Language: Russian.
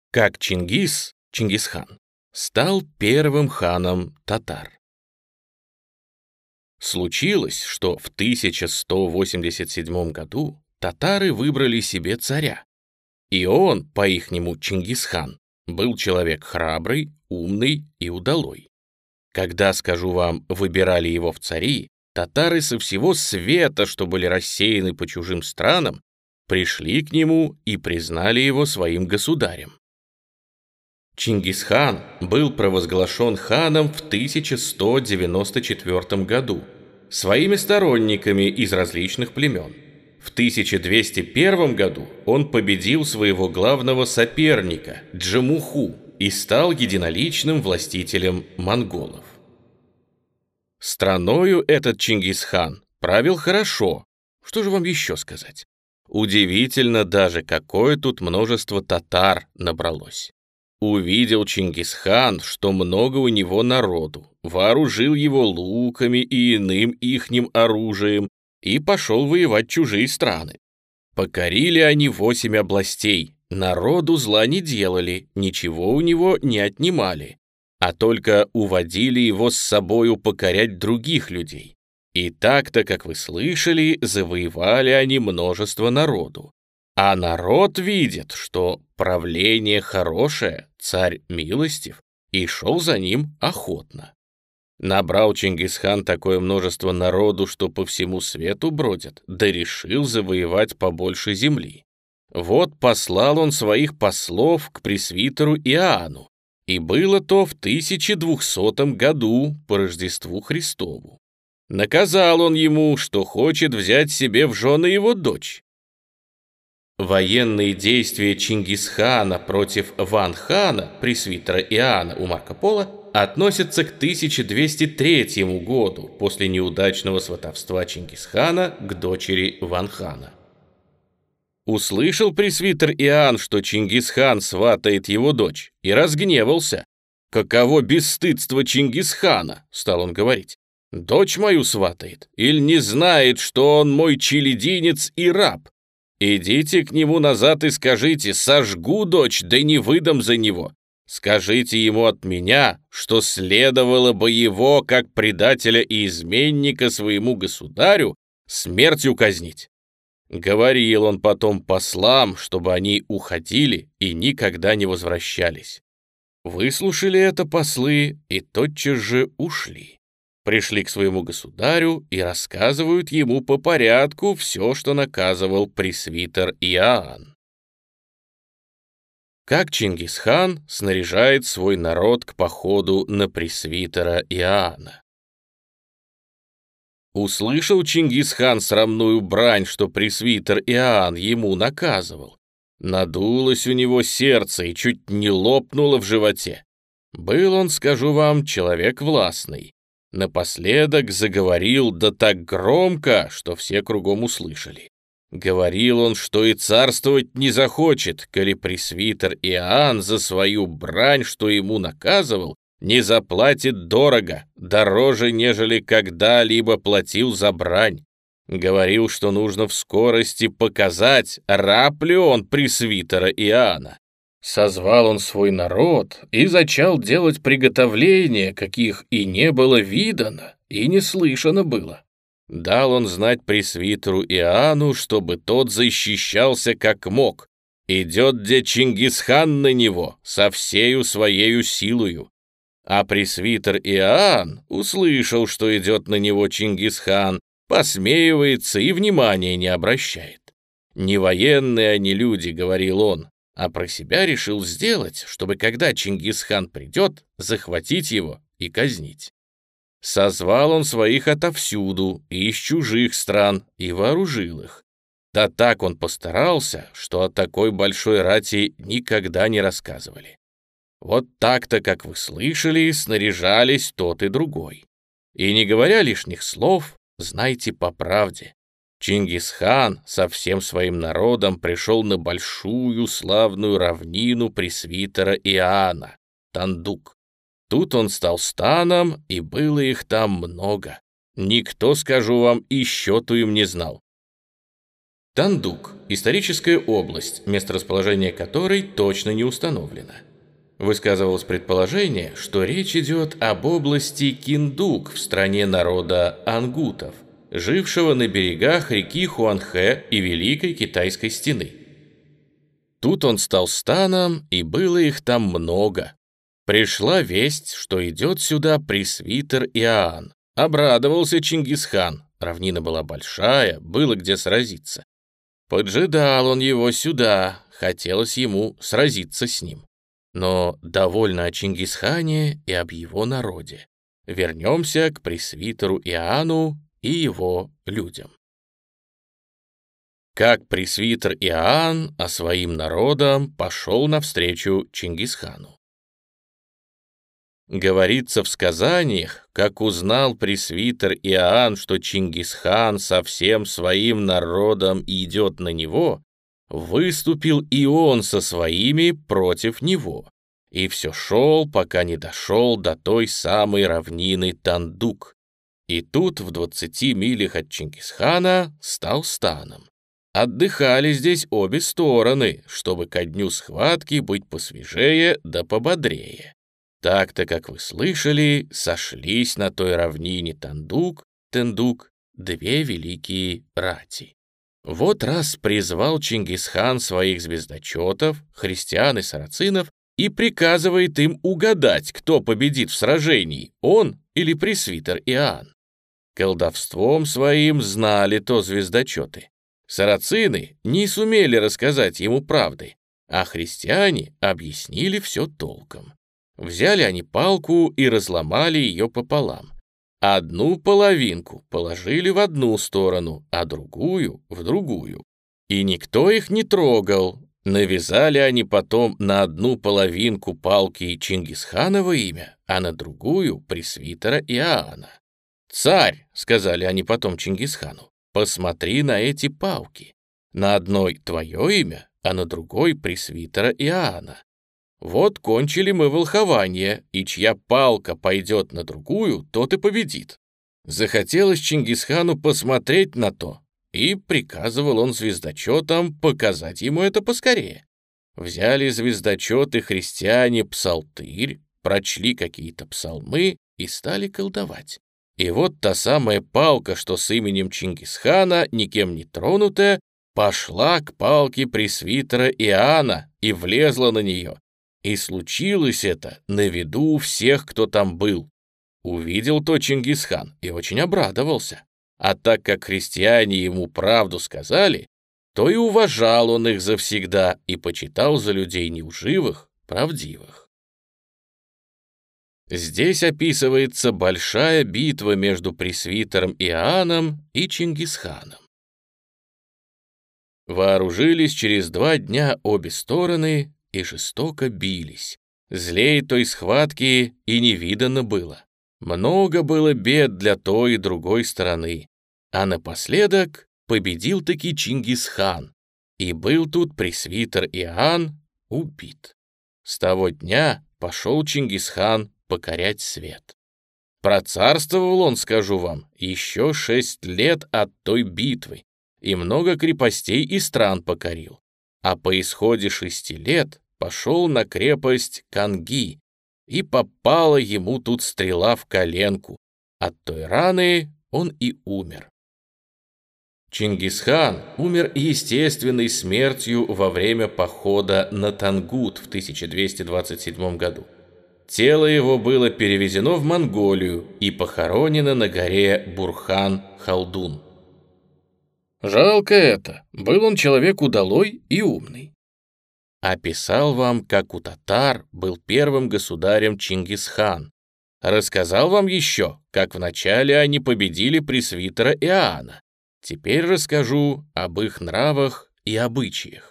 Как Чингисхан, стал первым ханом татар. Случилось, что в 1187 году татары выбрали себе царя, и он, по-ихнему Чингисхан, был человек храбрый, умный и удалой. Когда, скажу вам, выбирали его в цари, татары со всего света, что были рассеяны по чужим странам, пришли к нему и признали его своим государем. Чингисхан был провозглашен ханом в 1194 году своими сторонниками из различных племен. В 1201 году он победил своего главного соперника Джамуху и стал единоличным властителем монголов. Страною этот Чингисхан правил хорошо. Что же вам еще сказать? Удивительно даже, какое тут множество татар набралось. Увидел Чингисхан, что много у него народу, вооружил его луками и иным ихним оружием и пошел воевать чужие страны. Покорили они 8 областей, народу зла не делали, ничего у него не отнимали, а только уводили его с собою покорять других людей. И так-то, как вы слышали, завоевали они множество народу. А народ видит, что правление хорошее, царь милостив, и шел за ним охотно. Набрал Чингисхан такое множество народу, что по всему свету бродят, да решил завоевать побольше земли. Вот послал он своих послов к пресвитеру Иоанну, и было то в 1200 году по Рождеству Христову. Наказал он ему, что хочет взять себе в жены его дочь. Военные действия Чингисхана против Ван-хана, пресвитера Иоанна у Марко Поло, относятся к 1203 году после неудачного сватовства Чингисхана к дочери Ван-хана. Услышал пресвитер Иоанн, что Чингисхан сватает его дочь, и разгневался. «Каково бесстыдство Чингисхана!» — стал он говорить. «Дочь мою сватает, или не знает, что он мой челядинец и раб? Идите к нему назад и скажите: сожгу дочь, да не выдам за него. Скажите ему от меня, что следовало бы его, как предателя и изменника своему государю, смертью казнить». Говорил он потом послам, чтобы они уходили и никогда не возвращались. Выслушали это послы и тотчас же ушли. Пришли к своему государю и рассказывают ему по порядку все, что наказывал пресвитер Иоанн. Как Чингисхан снаряжает свой народ к походу на пресвитера Иоанна. Услышал Чингисхан срамную брань, что пресвитер Иоанн ему наказывал. Надулось у него сердце и чуть не лопнуло в животе. Был он, скажу вам, человек властный. Напоследок заговорил да так громко, что все кругом услышали. Говорил он, что и царствовать не захочет, коли пресвитер Иоанн за свою брань, что ему наказывал, не заплатит дорого, дороже, нежели когда-либо платил за брань. Говорил, что нужно в скорости показать, раб ли он пресвитера Иоанна. Созвал он свой народ и зачал делать приготовления, каких и не было видано, и не слышано было. Дал он знать пресвитеру Иоанну, чтобы тот защищался как мог. Идет где Чингисхан на него со всею своею силою. А пресвитер Иоанн услышал, что идет на него Чингисхан, посмеивается и внимания не обращает. «Не военные они люди», — говорил он, а про себя решил сделать, чтобы, когда Чингисхан придет, захватить его и казнить. Созвал он своих отовсюду и из чужих стран и вооружил их. Да так он постарался, что о такой большой рати никогда не рассказывали. Вот так-то, как вы слышали, снаряжались тот и другой. И не говоря лишних слов, знайте по правде, Чингисхан со всем своим народом пришел на большую славную равнину пресвитера Иоанна, Тандук. Тут он стал станом, и было их там много. Никто, скажу вам, и счету им не знал. Тандук – историческая область, месторасположение которой точно не установлено. Высказывалось предположение, что речь идет об области Киндук в стране народа ангутов, жившего на берегах реки Хуанхэ и Великой Китайской стены. Тут он стал станом, и было их там много. Пришла весть, что идет сюда пресвитер Иоанн. Обрадовался Чингисхан, равнина была большая, было где сразиться. Поджидал он его сюда, хотелось ему сразиться с ним. Но довольно о Чингисхане и об его народе. Вернемся к пресвитеру Иоанну и его людям. Как пресвитер Иоанн о своим народам пошел навстречу Чингисхану. Говорится в сказаниях, как узнал пресвитер Иоанн, что Чингисхан со всем своим народом идет на него, выступил и он со своими против него, и все шел, пока не дошел до той самой равнины Тандук. И тут в 20 милях от Чингисхана стал станом. Отдыхали здесь обе стороны, чтобы ко дню схватки быть посвежее да пободрее. Так-то, как вы слышали, сошлись на той равнине Тендук две великие рати. Вот раз призвал Чингисхан своих звездочетов, христиан и сарацинов, и приказывает им угадать, кто победит в сражении, он или пресвитер Иоанн. Колдовством своим знали то звездочеты. Сарацины не сумели рассказать ему правды, а христиане объяснили все толком. Взяли они палку и разломали ее пополам. Одну половинку положили в одну сторону, а другую — в другую. И никто их не трогал. Навязали они потом на одну половинку палки Чингисханово имя, а на другую — пресвитера Иоанна. «Царь», — сказали они потом Чингисхану, — «посмотри на эти палки. На одной твое имя, а на другой — пресвитера Иоанна. Вот кончили мы волхование, и чья палка пойдет на другую, тот и победит». Захотелось Чингисхану посмотреть на то, и приказывал он звездочетам показать ему это поскорее. Взяли звездочеты христиане псалтырь, прочли какие-то псалмы и стали колдовать. И вот та самая палка, что с именем Чингисхана, никем не тронутая, пошла к палке пресвитера Иоанна и влезла на нее. И случилось это на виду у всех, кто там был. Увидел то Чингисхан и очень обрадовался. А так как христиане ему правду сказали, то и уважал он их завсегда и почитал за людей неуживых, правдивых. Здесь описывается большая битва между пресвитером Иоанном и Чингисханом. Вооружились через 2 дня обе стороны и жестоко бились. Злей той схватки и не видано было. Много было бед для той и другой стороны. А напоследок победил-таки Чингисхан, и был тут пресвитер Иоанн убит. С того дня пошел Чингисхан покорять свет. Процарствовал он, скажу вам, еще 6 лет от той битвы, и много крепостей и стран покорил. А по исходе 6 лет пошел на крепость Канги, и попала ему тут стрела в коленку. От той раны он и умер. Чингисхан умер естественной смертью во время похода на Тангут в 1227 году. Тело его было перевезено в Монголию и похоронено на горе Бурхан-Халдун. Жалко это, был он человек удалой и умный. Описал вам, как у татар был первым государем Чингисхан. Рассказал вам еще, как вначале они победили пресвитера Иоанна. Теперь расскажу об их нравах и обычаях.